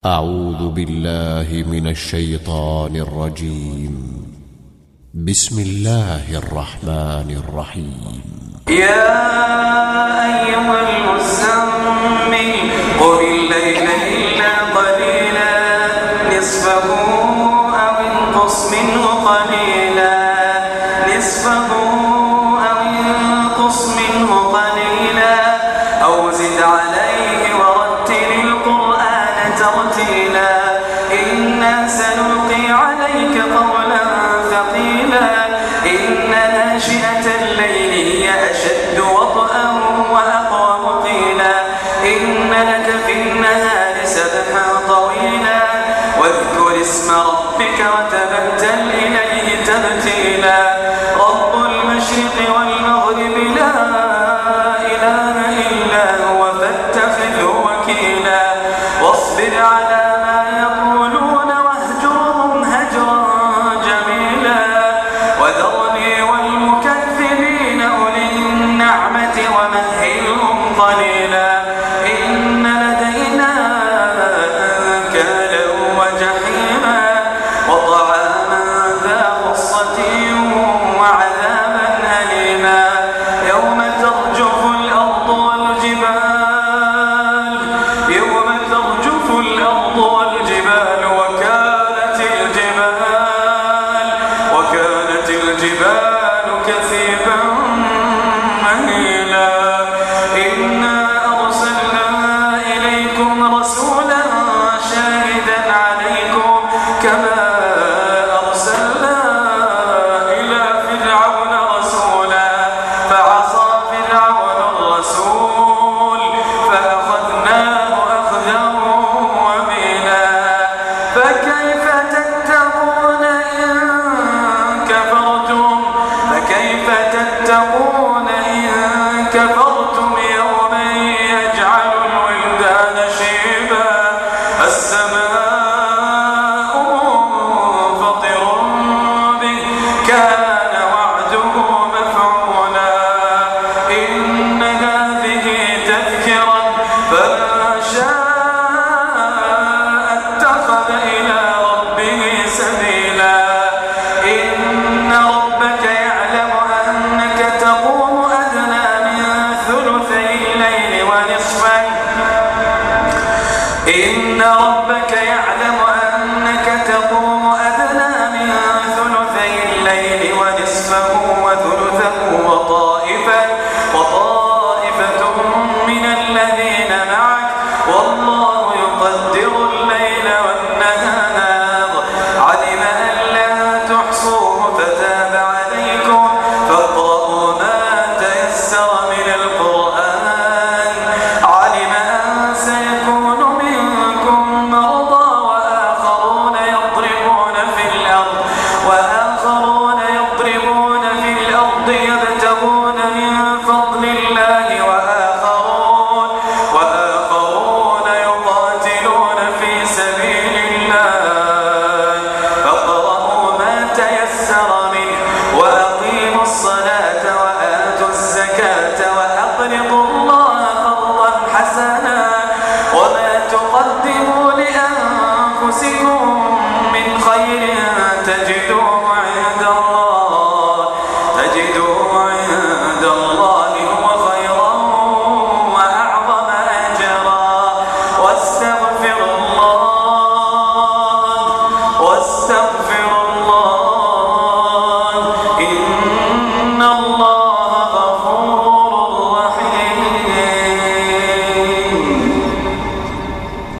أعوذ بالله من الشيطان الرجيم. بسم الله الرحمن الرحيم. يا أيها المزمل قم الليل إلا قليلا نصفه أو انقص منه قليلا أو زد عليه ورتل القرآن ترتيلا إنا سنلقي عليك قولا ثقيلا إن ناشئة الليل هي أشد وطئا وأقوم قيلا إن لك في النهار سبحا طويلا واذكر اسم ربك وتبتل إليه تبتيلا رب المشرق والمغرب لا إله إلا هو فاتخذه وكيلا واصبر على ما يقولون واهجرهم هجرا جميلا وذرني والمكذبين أولي النعمة ومهلهم قليلا إن لدينا أنكالا وجحيما وطعاما ذا غصة وعذابا أليما يوم ترجف الأرض والجبال وكانت الجبال كثيبا مهيلا إنا أرسلنا إليكم رسولا شاهدا عليكم كما أرسلنا إلى فرعون رسولا فعصى فرعون الرسول فأخذناه أخذا وبيلا فكيف تتقون إن كفرتم يوما يجعل الولدان شيبا السماء منفطر به كان وعده مفعولا إن هذه تذكرة فمن شاء اتخذ إلى ربه سبيلا إن ربك يعلم أنك تقوم أدنى من ثلثي الليل ونصفه إن ربك يعلم أنك تقوم أدنى من ثلثي الليل ونصفه وثلثه وطائفة من الذين معك والله يقدر الليل والنهار علم أن لن تحصوه فتاب عليكم فاقرؤوا ما تيسر من القرآن علم أن سيكون منكم مرضى وآخرون يضربون في الأرض يبتغون من فضل الله وآخرون يقاتلون في سبيل الله فاقرؤوا ما تيسر منه وأقيموا الصلاة وآتوا الزكاة وأقرضوا الله قرضا حسنا وما تقدموا لأنفسكم من خير تجدوه عند الله هو خيرا وأعظم أجرا واستغفر